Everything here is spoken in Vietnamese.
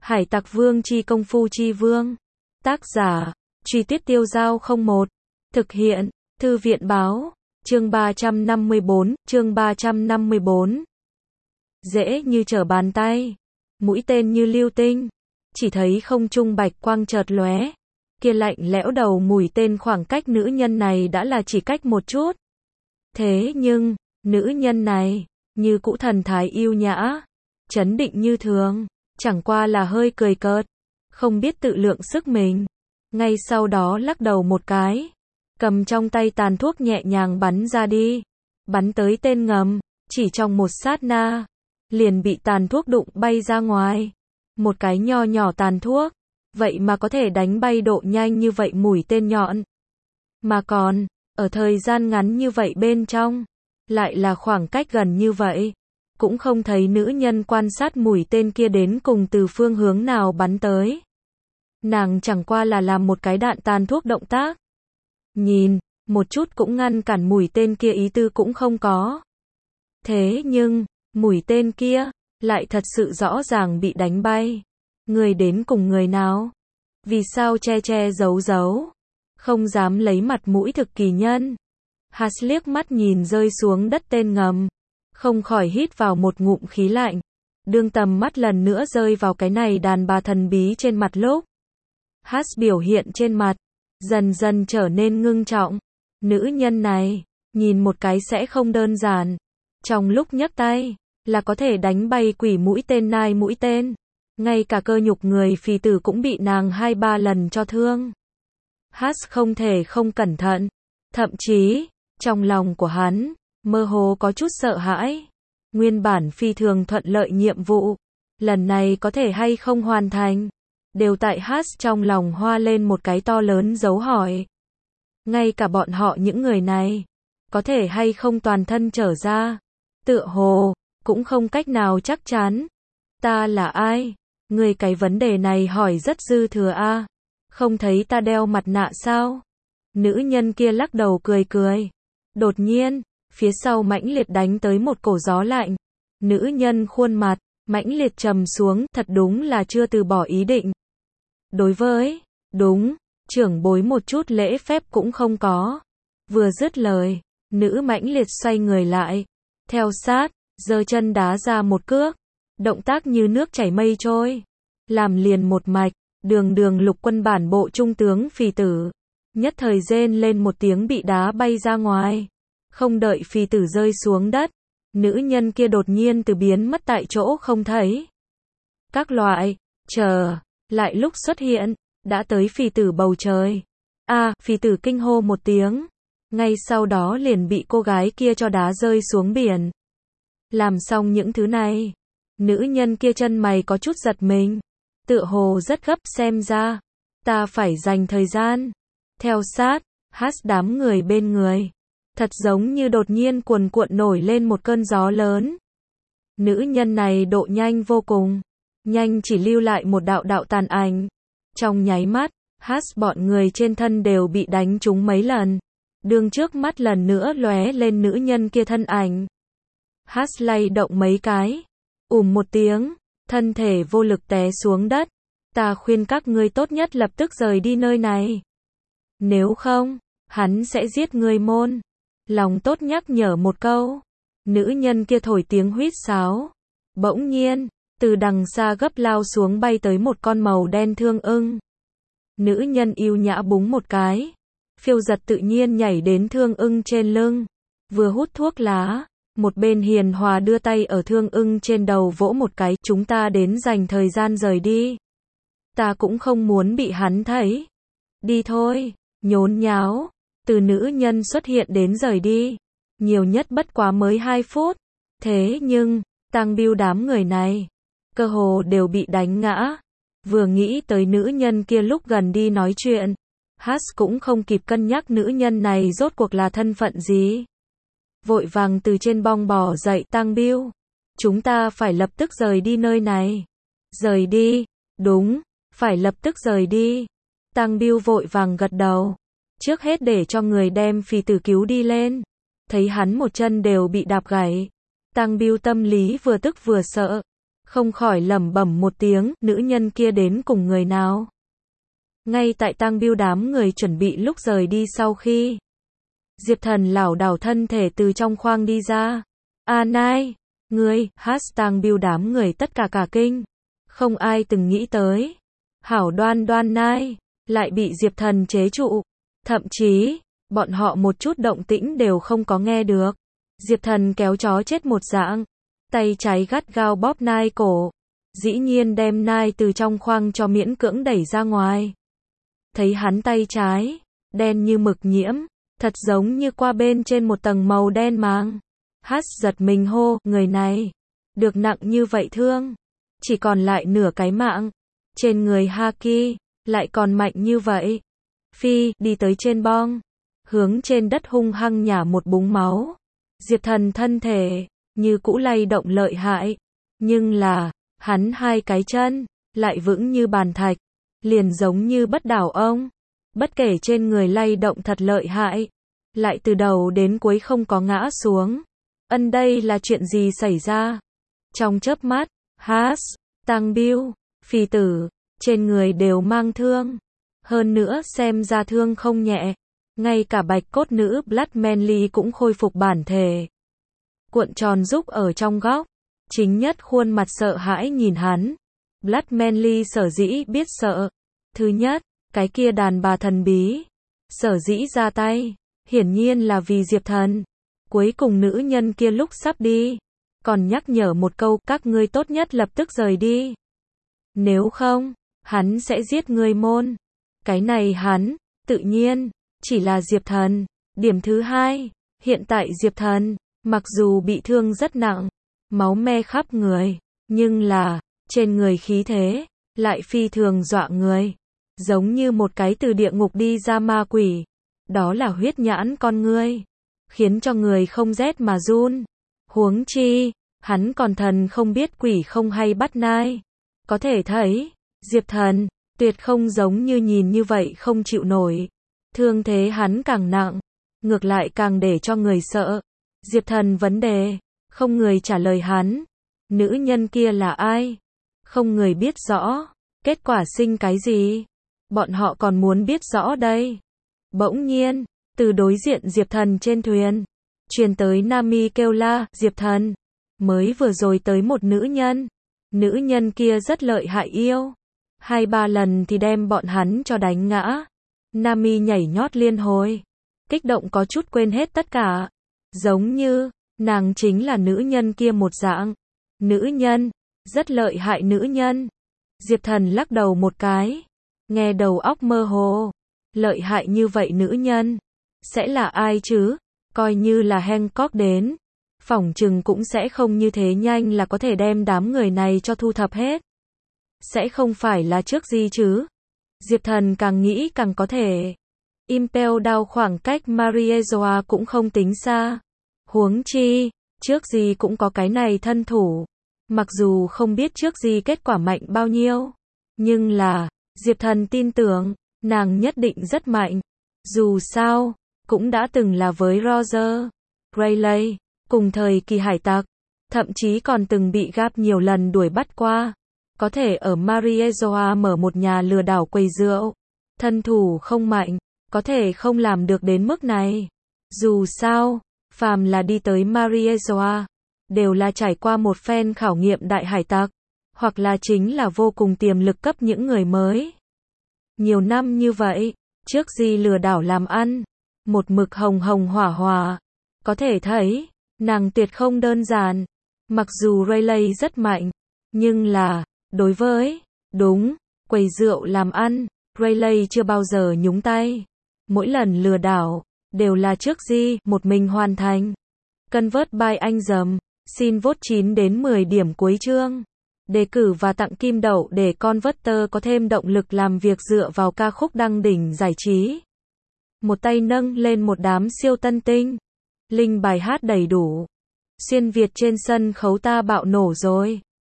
Hải Tặc Vương chi công phu chi vương. Tác giả, Truy Tuyết Tiêu Dao 01. Thực hiện, Thư viện Báo. Chương 354, chương 354. Dễ như trở bàn tay. Mũi tên như lưu tinh. Chỉ thấy không trung bạch quang chợt lóe. Kia lạnh lẽo đầu mũi tên khoảng cách nữ nhân này đã là chỉ cách một chút. Thế nhưng, nữ nhân này, như cũ thần thái yêu nhã, trấn định như thường, chẳng qua là hơi cười cợt, không biết tự lượng sức mình. Ngay sau đó lắc đầu một cái, cầm trong tay tàn thuốc nhẹ nhàng bắn ra đi, bắn tới tên ngầm, chỉ trong một sát na, liền bị tàn thuốc đụng bay ra ngoài. Một cái nho nhỏ tàn thuốc, vậy mà có thể đánh bay độ nhanh như vậy mũi tên nhọn. Mà còn, ở thời gian ngắn như vậy bên trong, lại là khoảng cách gần như vậy, cũng không thấy nữ nhân quan sát mũi tên kia đến cùng từ phương hướng nào bắn tới. Nàng chẳng qua là làm một cái đạn tàn thuốc động tác. Nhìn, một chút cũng ngăn cản mũi tên kia ý tư cũng không có. Thế nhưng, mũi tên kia, lại thật sự rõ ràng bị đánh bay. Người đến cùng người nào? Vì sao che che giấu giấu? Không dám lấy mặt mũi thực kỳ nhân. Hás liếc mắt nhìn rơi xuống đất tên ngầm, không khỏi hít vào một ngụm khí lạnh. Đương tầm mắt lần nữa rơi vào cái này đàn bà thần bí trên mặt lúc. Hás biểu hiện trên mặt, dần dần trở nên ngưng trọng. Nữ nhân này, nhìn một cái sẽ không đơn giản. Trong lúc nhấc tay, là có thể đánh bay quỷ mũi tên nai mũi tên. Ngay cả cơ nhục người phì tử cũng bị nàng 2-3 lần cho thương. Hás không thể không cẩn thận. Thậm chí, trong lòng của hắn, mơ hồ có chút sợ hãi. Nguyên bản phi thường thuận lợi nhiệm vụ, lần này có thể hay không hoàn thành, đều tại Hás trong lòng hoa lên một cái to lớn dấu hỏi. Ngay cả bọn họ những người này, có thể hay không toàn thân trở ra, tựa hồ, cũng không cách nào chắc chắn. Ta là ai? Người cái vấn đề này hỏi rất dư thừa a. Không thấy ta đeo mặt nạ sao? Nữ nhân kia lắc đầu cười cười. Đột nhiên, phía sau mãnh liệt đánh tới một cổ gió lạnh. Nữ nhân khuôn mặt, mãnh liệt trầm xuống, thật đúng là chưa từ bỏ ý định. Đối với, đúng, trưởng bối một chút lễ phép cũng không có. Vừa dứt lời, nữ mãnh liệt xoay người lại. Theo sát, giơ chân đá ra một cước. Động tác như nước chảy mây trôi. Làm liền một mạch, đường lục quân bản bộ trung tướng phì tử. Nhất thời rên lên một tiếng bị đá bay ra ngoài. Không đợi phì tử rơi xuống đất, nữ nhân kia đột nhiên từ biến mất tại chỗ không thấy. Các loại, chờ, lại lúc xuất hiện, đã tới phì tử bầu trời. Phì tử kinh hô một tiếng. Ngay sau đó liền bị cô gái kia cho đá rơi xuống biển. Làm xong những thứ này, nữ nhân kia chân mày có chút giật mình. Tựa hồ rất gấp xem ra. Ta phải dành thời gian. Theo sát, Hás đám người bên người. Thật giống như đột nhiên cuồn cuộn nổi lên một cơn gió lớn. Nữ nhân này độ nhanh vô cùng. Nhanh chỉ lưu lại một đạo tàn ảnh. Trong nháy mắt, Hás bọn người trên thân đều bị đánh trúng mấy lần. Đường trước mắt lần nữa lóe lên nữ nhân kia thân ảnh. Hás lay động mấy cái. Một tiếng, thân thể vô lực té xuống đất. Ta khuyên các ngươi tốt nhất lập tức rời đi nơi này. Nếu không, hắn sẽ giết ngươi môn. Lòng tốt nhắc nhở một câu. Nữ nhân kia thổi tiếng huýt sáo. Bỗng nhiên, từ đằng xa gấp lao xuống bay tới một con màu đen thương ưng. Nữ nhân yêu nhã búng một cái. Phiêu giật tự nhiên nhảy đến thương ưng trên lưng. Vừa hút thuốc lá. Một bên hiền hòa đưa tay ở thương ưng trên đầu vỗ một cái. Chúng ta đến dành thời gian rời đi. Ta cũng không muốn bị hắn thấy. Đi thôi, nhốn nháo. Từ nữ nhân xuất hiện đến rời đi. Nhiều nhất bất quá mới 2 phút. Thế nhưng, Tăng Biêu đám người này, cơ hồ đều bị đánh ngã. Vừa nghĩ tới nữ nhân kia lúc gần đi nói chuyện. Hás cũng không kịp cân nhắc nữ nhân này rốt cuộc là thân phận gì. Vội vàng từ trên bong bò dậy. Tăng Biêu, chúng ta phải lập tức rời đi nơi này. Rời đi, đúng, phải lập tức rời đi. Tăng Biêu vội vàng gật đầu. Trước hết để cho người đem phì tử cứu đi lên. Thấy hắn một chân đều bị đạp gãy. Tăng Biêu tâm lý vừa tức vừa sợ. không khỏi lẩm bẩm một tiếng, nữ nhân kia đến cùng người nào. Ngay tại tang biêu đám người chuẩn bị lúc rời đi sau khi Diệp Thần lảo đảo thân thể từ trong khoang đi ra. A Nai, ngươi, tang biêu đám người tất cả cả kinh. Không ai từng nghĩ tới. Hảo Đoan Đoan Nai, lại bị Diệp Thần chế trụ. Thậm chí, bọn họ một chút động tĩnh đều không có nghe được. Diệp Thần kéo chó chết một dạng. Tay trái gắt gao bóp Nai cổ. Dĩ nhiên đem Nai từ trong khoang cho miễn cưỡng đẩy ra ngoài. Thấy hắn tay trái, đen như mực nhiễm, thật giống như qua bên trên một tầng màu đen màng. Giật mình hô, người này, được nặng như vậy thương, chỉ còn lại nửa cái mạng. Trên người Haki, lại còn mạnh như vậy. Phi, đi tới trên bong, hướng trên đất hung hăng nhả một búng máu. Diệp Thần thân thể, như cũ lay động lợi hại. Nhưng là, hắn hai cái chân, lại vững như bàn thạch. Liền giống như bất đảo ông. Bất kể trên người lay động thật lợi hại, lại từ đầu đến cuối không có ngã xuống. Đây là chuyện gì xảy ra? Trong chớp mắt, Tang Biêu, Phi tử, trên người đều mang thương. Hơn nữa xem ra thương không nhẹ. Ngay cả bạch cốt nữ Blood Manly cũng khôi phục bản thể. Cuộn tròn rúc ở trong góc. Chính nhất khuôn mặt sợ hãi nhìn hắn. Blood Manly sở dĩ biết sợ. Thứ nhất, cái kia đàn bà thần bí. Sở dĩ ra tay, hiển nhiên là vì Diệp Thần. Cuối cùng nữ nhân kia lúc sắp đi, còn nhắc nhở một câu, các ngươi tốt nhất lập tức rời đi. Nếu không, hắn sẽ giết ngươi môn. Cái này hắn, tự nhiên, chỉ là Diệp Thần. Điểm thứ hai, hiện tại Diệp Thần, mặc dù bị thương rất nặng, máu me khắp người, nhưng là, trên người khí thế, lại phi thường dọa người. Giống như một cái từ địa ngục đi ra ma quỷ. Đó là huyết nhãn con ngươi. Khiến cho người không rét mà run. Huống chi, hắn còn thần không biết quỷ không hay bắt nai. Có thể thấy, Diệp Thần, tuyệt không giống như nhìn như vậy không chịu nổi. Thương thế hắn càng nặng, ngược lại càng để cho người sợ. Diệp Thần vấn đề, không người trả lời hắn. Nữ nhân kia là ai? Không người biết rõ. Kết quả sinh cái gì? Bọn họ còn muốn biết rõ đây. Bỗng nhiên, từ đối diện Diệp Thần trên thuyền, truyền tới Nami kêu la, Diệp Thần, mới vừa rồi tới một nữ nhân. Nữ nhân kia rất lợi hại yêu. 2-3 lần thì đem bọn hắn cho đánh ngã. Nami nhảy nhót liên hồi. Kích động có chút quên hết tất cả. Giống như, nàng chính là nữ nhân kia một dạng. Nữ nhân, rất lợi hại nữ nhân. Diệp Thần lắc đầu một cái. Nghe đầu óc mơ hồ. Lợi hại như vậy nữ nhân. Sẽ là ai chứ? Coi như là Hancock đến. Phỏng chừng cũng sẽ không như thế nhanh là có thể đem đám người này cho thu thập hết. Sẽ không phải là trước gì chứ? Diệp Thần càng nghĩ càng có thể. Impel Down khoảng cách Mariezoa cũng không tính xa. Huống chi, trước gì cũng có cái này thân thủ. Mặc dù không biết trước gì kết quả mạnh bao nhiêu. Nhưng là, Diệp Thần tin tưởng, nàng nhất định rất mạnh. Dù sao, cũng đã từng là với Roger Rayleigh, cùng thời kỳ hải tặc. Thậm chí còn từng bị Gap nhiều lần đuổi bắt qua. Có thể ở Mariezoa mở một nhà lừa đảo quầy rượu. Thân thủ không mạnh, có thể không làm được đến mức này. Dù sao, phàm là đi tới Mariezoa, đều là trải qua một phen khảo nghiệm đại hải tặc. Hoặc là chính là vô cùng tiềm lực cấp những người mới. Nhiều năm như vậy, trước gì lừa đảo làm ăn, một mực hồng hồng hỏa hỏa. Có thể thấy, nàng tuyệt không đơn giản. Mặc dù Rayleigh rất mạnh, nhưng là, đối với, đúng, quầy rượu làm ăn, Rayleigh chưa bao giờ nhúng tay. Mỗi lần lừa đảo, đều là trước gì, một mình hoàn thành. Convert by anh dầm, xin vote 9 đến 10 điểm cuối chương. Đề cử và tặng kim đậu để Converter có thêm động lực làm việc dựa vào ca khúc đăng đỉnh giải trí. Một tay nâng lên một đám siêu tân tinh. Link bài hát đầy đủ. Xuyên Việt trên sân khấu ta bạo nổ rồi.